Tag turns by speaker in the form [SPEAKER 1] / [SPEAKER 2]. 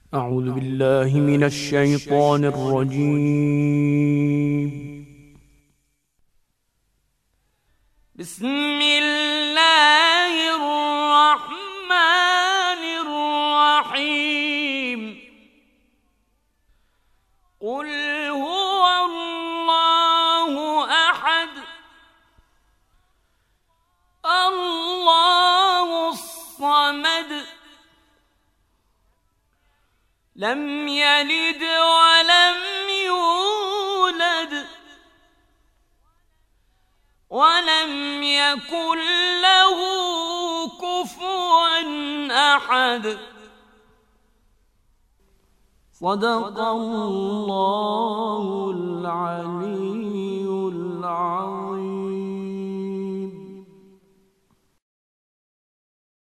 [SPEAKER 1] أعوذ بالله من الشيطان الرجيم.
[SPEAKER 2] بسم الله الرحمن الرحيم. قل هو الله أحد الله الصمد لم يلد ولم يولد ولم يكن له كفوا أحد. صدق الله العلي العظيم.